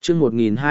chương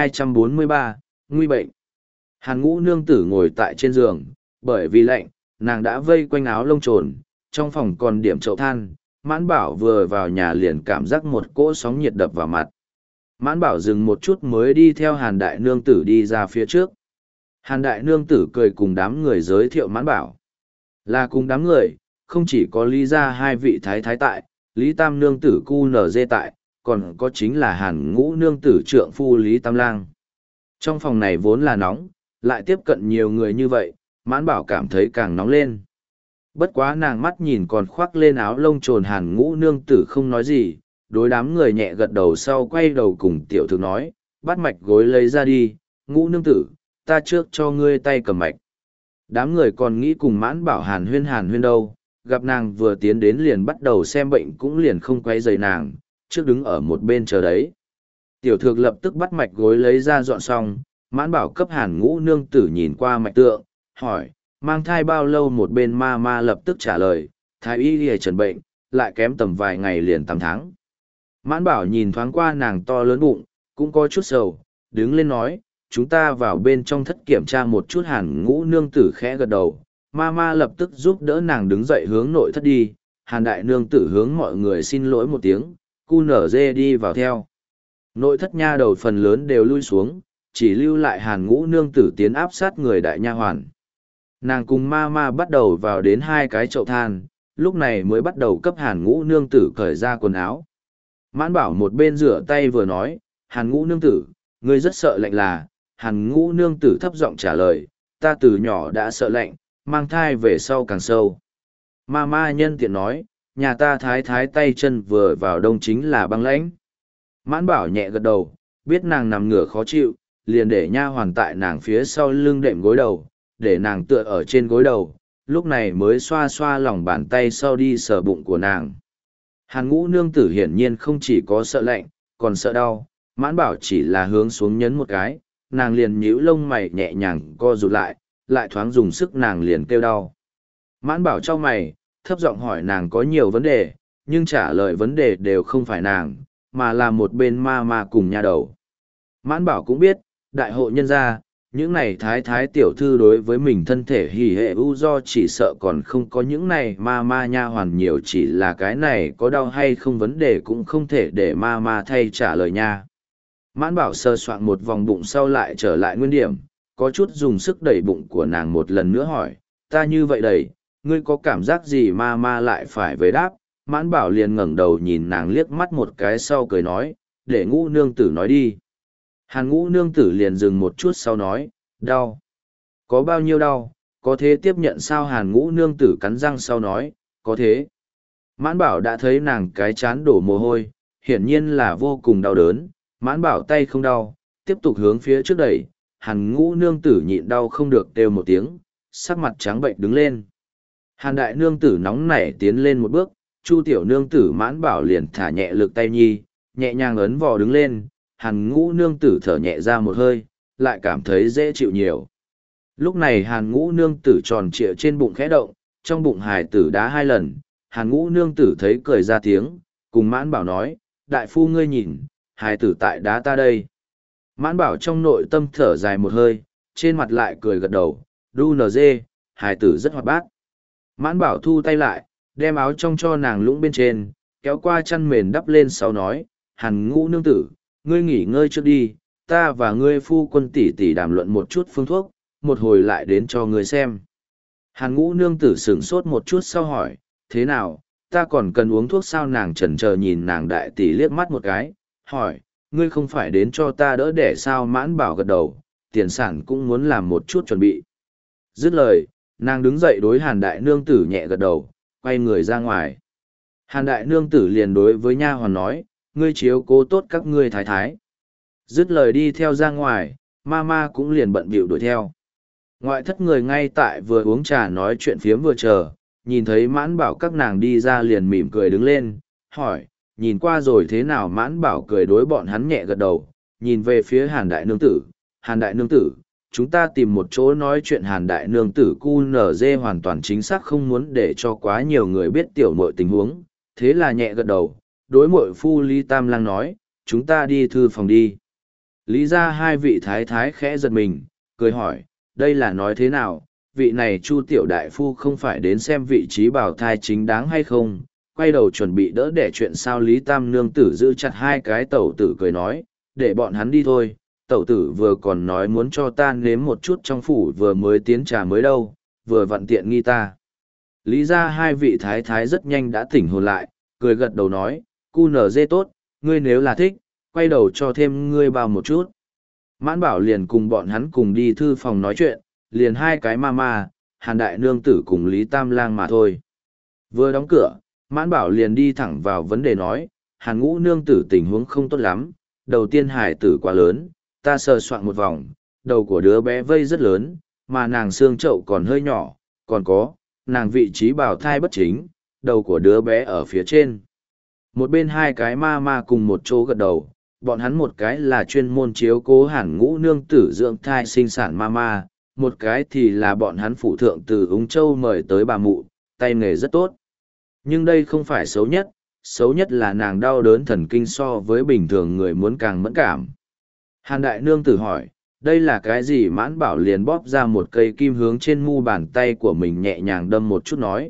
1243, nguy bệnh. Hàn Ngũ nương tử ngồi tại trên giường, bởi vì lạnh, nàng đã vây quanh áo lông trồn, trong phòng còn điểm chậu than. Mãn Bảo vừa vào nhà liền cảm giác một cỗ sóng nhiệt đập vào mặt. Mãn Bảo dừng một chút mới đi theo Hàn đại nương tử đi ra phía trước. Hàn đại nương tử cười cùng đám người giới thiệu Mãn Bảo. Là cùng đám người, không chỉ có Lý gia hai vị thái thái tại, Lý Tam nương tử cu nở dê tại, còn có chính là Hàn Ngũ nương tử trượng phu Lý Tam Lang. Trong phòng này vốn là nóng, lại tiếp cận nhiều người như vậy, Mãn Bảo cảm thấy càng nóng lên. Bất quá nàng mắt nhìn còn khoác lên áo lông trồn Hàn Ngũ nương tử không nói gì, đối đám người nhẹ gật đầu sau quay đầu cùng tiểu thư nói, bắt mạch gối lấy ra đi, Ngũ nương tử, ta trước cho ngươi tay cầm mạch. Đám người còn nghĩ cùng Mãn Bảo hàn huyên đâu, gặp nàng vừa tiến đến liền bắt đầu xem bệnh cũng liền không quay rầy nàng, trước đứng ở một bên chờ đấy. Tiểu thược lập tức bắt mạch gối lấy ra dọn xong, Mãn Bảo cấp Hàn Ngũ nương tử nhìn qua mạch tượng, hỏi, mang thai bao lâu? Một bên ma ma lập tức trả lời, thái y lìa trần bệnh, lại kém tầm vài ngày liền 8 tháng. Mãn Bảo nhìn thoáng qua nàng to lớn bụng, cũng có chút sầu, đứng lên nói, chúng ta vào bên trong thất kiểm tra một chút. Hàn Ngũ nương tử khẽ gật đầu, ma ma lập tức giúp đỡ nàng đứng dậy hướng nội thất đi. Hàn đại nương tử hướng mọi người xin lỗi một tiếng, cu nở dê đi vào theo. Nội thất nha đầu phần lớn đều lui xuống, chỉ lưu lại Hàn Ngũ nương tử tiến áp sát người đại nha hoàn. Nàng cùng ma ma bắt đầu vào đến 2 cái chậu than, lúc này mới bắt đầu cấp Hàn Ngũ nương tử cởi ra quần áo. Mãn Bảo một bên rửa tay vừa nói, Hàn Ngũ nương tử, ngươi rất sợ lạnh là? Hàn Ngũ nương tử thấp giọng trả lời, ta từ nhỏ đã sợ lạnh, mang thai về sau càng sâu. Ma ma nhân tiện nói, nhà ta thái thái tay chân vừa vào đông chính là băng lãnh. Mãn Bảo nhẹ gật đầu, biết nàng nằm ngửa khó chịu, liền để nha hoàn tại nàng phía sau lưng đệm gối đầu, để nàng tựa ở trên gối đầu, lúc này mới xoa xoa lòng bàn tay sau đi sờ bụng của nàng. Hàn Ngũ nương tử hiển nhiên không chỉ có sợ lạnh, còn sợ đau, Mãn Bảo chỉ là hướng xuống nhấn một cái, nàng liền nhíu lông mày nhẹ nhàng co rụt lại thoáng dùng sức nàng liền kêu đau. Mãn Bảo chau mày, thấp giọng hỏi nàng có nhiều vấn đề, nhưng trả lời vấn đề đều không phải nàng, mà là một bên ma ma cùng nha đầu. Mãn Bảo cũng biết, đại hộ nhân gia, những này thái thái tiểu thư đối với mình thân thể hỉ hệ u do chỉ sợ còn không có những này ma ma nha hoàn nhiều, chỉ là cái này có đau hay không vấn đề cũng không thể để ma ma thay trả lời nha. Mãn Bảo sơ soạn một vòng bụng sau lại trở lại nguyên điểm, có chút dùng sức đẩy bụng của nàng một lần nữa hỏi, ta như vậy đẩy, ngươi có cảm giác gì? Ma ma lại phải về đáp. Mãn Bảo liền ngẩng đầu nhìn nàng liếc mắt một cái sau cười nói, để Ngũ nương tử nói đi. Hàn Ngũ nương tử liền dừng một chút sau nói, đau. Có bao nhiêu đau, có thế tiếp nhận sao? Hàn Ngũ nương tử cắn răng sau nói, có thế. Mãn Bảo đã thấy nàng cái chán đổ mồ hôi, hiển nhiên là vô cùng đau đớn. Mãn Bảo tay không đau, tiếp tục hướng phía trước đẩy. Hàn Ngũ nương tử nhịn đau không được kêu một tiếng, sắc mặt trắng bệnh đứng lên. Hàn đại nương tử nóng nảy tiến lên một bước, Chu tiểu nương tử Mãn Bảo liền thả nhẹ lực tay nhi, nhẹ nhàng ấn vò đứng lên. Hàn Ngũ nương tử thở nhẹ ra một hơi, lại cảm thấy dễ chịu nhiều. Lúc này Hàn Ngũ nương tử tròn trịa trên bụng khẽ động, trong bụng hài tử đá 2 lần. Hàn Ngũ nương tử thấy cười ra tiếng, cùng Mãn Bảo nói, đại phu ngươi nhìn, hài tử tại đá ta đây. Mãn Bảo trong nội tâm thở dài một hơi, trên mặt lại cười gật đầu, đu nờ dê, hài tử rất hoạt bát. Mãn Bảo thu tay lại, đem áo trong cho nàng lũng bên trên, kéo qua chăn mền đắp lên sau nói, Hàn Ngũ nương tử, ngươi nghỉ ngơi trước đi, ta và ngươi phu quân tỷ tỷ đàm luận một chút phương thuốc, một hồi lại đến cho ngươi xem. Hàn Ngũ nương tử sửng sốt một chút sau hỏi, thế nào, ta còn cần uống thuốc sao? Nàng chần chờ nhìn nàng đại tỷ liếc mắt một cái, hỏi, ngươi không phải đến cho ta đỡ đẻ sao? Mãn Bảo gật đầu, tiền sản cũng muốn làm một chút chuẩn bị. Dứt lời, nàng đứng dậy đối Hàn đại nương tử nhẹ gật đầu, quay người ra ngoài. Hàn đại nương tử liền đối với nha hoàn nói, ngươi chiếu cố tốt các ngươi thái thái. Dứt lời đi theo ra ngoài, ma ma cũng liền bận bịu đuổi theo. Ngoại thất người ngay tại vừa uống trà nói chuyện phiếm vừa chờ, nhìn thấy Mãn Bảo các nàng đi ra liền mỉm cười đứng lên, hỏi, nhìn qua rồi thế nào? Mãn Bảo cười đối bọn hắn nhẹ gật đầu, nhìn về phía Hàn đại nương tử, Hàn đại nương tử, chúng ta tìm một chỗ nói chuyện. Hàn đại nương tử cu nở dê hoàn toàn chính xác không muốn để cho quá nhiều người biết tiểu muội tình huống, thế là nhẹ gật đầu, đối muội phu Lý Tam Lang nói, chúng ta đi thư phòng đi. Lý ra hai vị thái thái khẽ giật mình, cười hỏi, đây là nói thế nào, vị này Chu tiểu đại phu không phải đến xem vị trí bào thai chính đáng hay không, quay đầu chuẩn bị đỡ để chuyện sao. Lý Tam nương tử giữ chặt hai cái tẩu tử cười nói, để bọn hắn đi thôi, tẩu tử vừa còn nói muốn cho ta nếm một chút trong phủ vừa mới tiến trà mới đâu, vừa vặn tiện nghi ta. Lý ra hai vị thái thái rất nhanh đã tỉnh hồn lại, cười gật đầu nói, cu nở dê tốt, ngươi nếu là thích, quay đầu cho thêm ngươi bao một chút. Mãn Bảo liền cùng bọn hắn cùng đi thư phòng nói chuyện, liền hai cái ma, Hàn đại nương tử cùng Lý Tam lang mà thôi. Vừa đóng cửa, Mãn Bảo liền đi thẳng vào vấn đề nói, Hàn ngũ nương tử tình huống không tốt lắm, đầu tiên hải tử quá lớn, ta sờ soạn một vòng, đầu của đứa bé vây rất lớn, mà nàng xương chậu còn hơi nhỏ, còn có, nàng vị trí bào thai bất chính, đầu của đứa bé ở phía trên. Một bên hai cái ma cùng một chỗ gật đầu, bọn hắn một cái là chuyên môn chiếu cố Hàn ngũ nương tử dưỡng thai sinh sản ma, một cái thì là bọn hắn phụ thượng từ Úng Châu mời tới bà mụ, tay nghề rất tốt. Nhưng đây không phải xấu nhất là nàng đau đớn thần kinh so với bình thường người muốn càng mẫn cảm. Hàn đại nương tử hỏi, đây là cái gì? Mãn Bảo liền bóp ra một cây kim hướng trên mu bàn tay của mình nhẹ nhàng đâm một chút nói,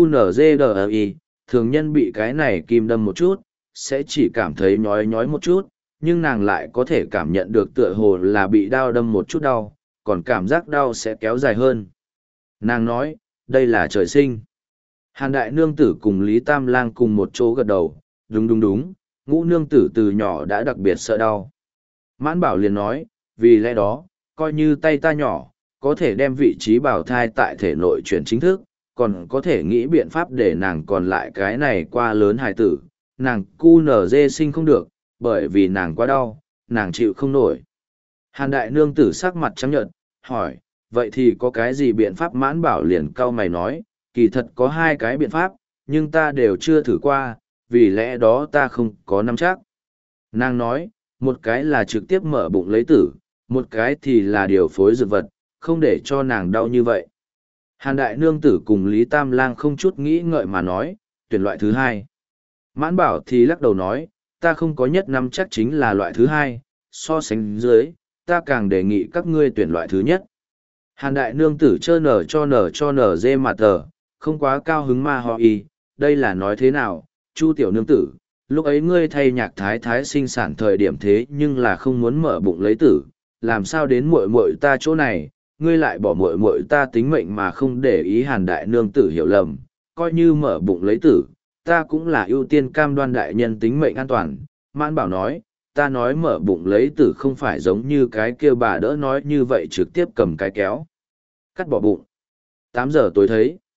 DUNZDI, thường nhân bị cái này kim đâm một chút, sẽ chỉ cảm thấy nhói nhói một chút, nhưng nàng lại có thể cảm nhận được tựa hồ là bị đau đâm một chút đau, còn cảm giác đau sẽ kéo dài hơn. Nàng nói, đây là trời sinh. Hàn đại nương tử cùng Lý Tam lang cùng một chỗ gật đầu, đúng, ngũ nương tử từ nhỏ đã đặc biệt sợ đau. Mãn Bảo liền nói, vì lẽ đó, coi như tay ta nhỏ, có thể đem vị trí bào thai tại thể nội chuyển chính thức, còn có thể nghĩ biện pháp để nàng còn lại cái này qua lớn hài tử, nàng cu nở dê sinh không được, bởi vì nàng quá đau, nàng chịu không nổi. Hàn đại nương tử sắc mặt trắng nhợt, hỏi, vậy thì có cái gì biện pháp? Mãn Bảo liền cau mày nói, kỳ thật có hai cái biện pháp, nhưng ta đều chưa thử qua, vì lẽ đó ta không có nắm chắc. Nàng nói, một cái là trực tiếp mở bụng lấy tử, một cái thì là điều phối dược vật, không để cho nàng đau như vậy. Hàn đại nương tử cùng Lý Tam lang không chút nghĩ ngợi mà nói, tuyển loại thứ hai. Mãn Bảo thì lắc đầu nói, ta không có nhất nắm chắc chính là loại thứ hai, so sánh dưới, ta càng đề nghị các ngươi tuyển loại thứ nhất. Hàn đại nương tử chơ nở nở dê mà tờ, không quá cao hứng mà họ y, đây là nói thế nào, Chu tiểu nương tử, lúc ấy ngươi thay nhạc thái thái sinh sản thời điểm thế nhưng là không muốn mở bụng lấy tử, làm sao đến muội muội ta chỗ này, ngươi lại bỏ muội muội ta tính mệnh mà không để ý. Hàn đại nương tử hiểu lầm, coi như mở bụng lấy tử, ta cũng là ưu tiên cam đoan đại nhân tính mệnh an toàn. Mãn Bảo nói, ta nói mở bụng lấy tử không phải giống như cái kia bà đỡ nói như vậy trực tiếp cầm cái kéo cắt bỏ bụng. 8 giờ tối thấy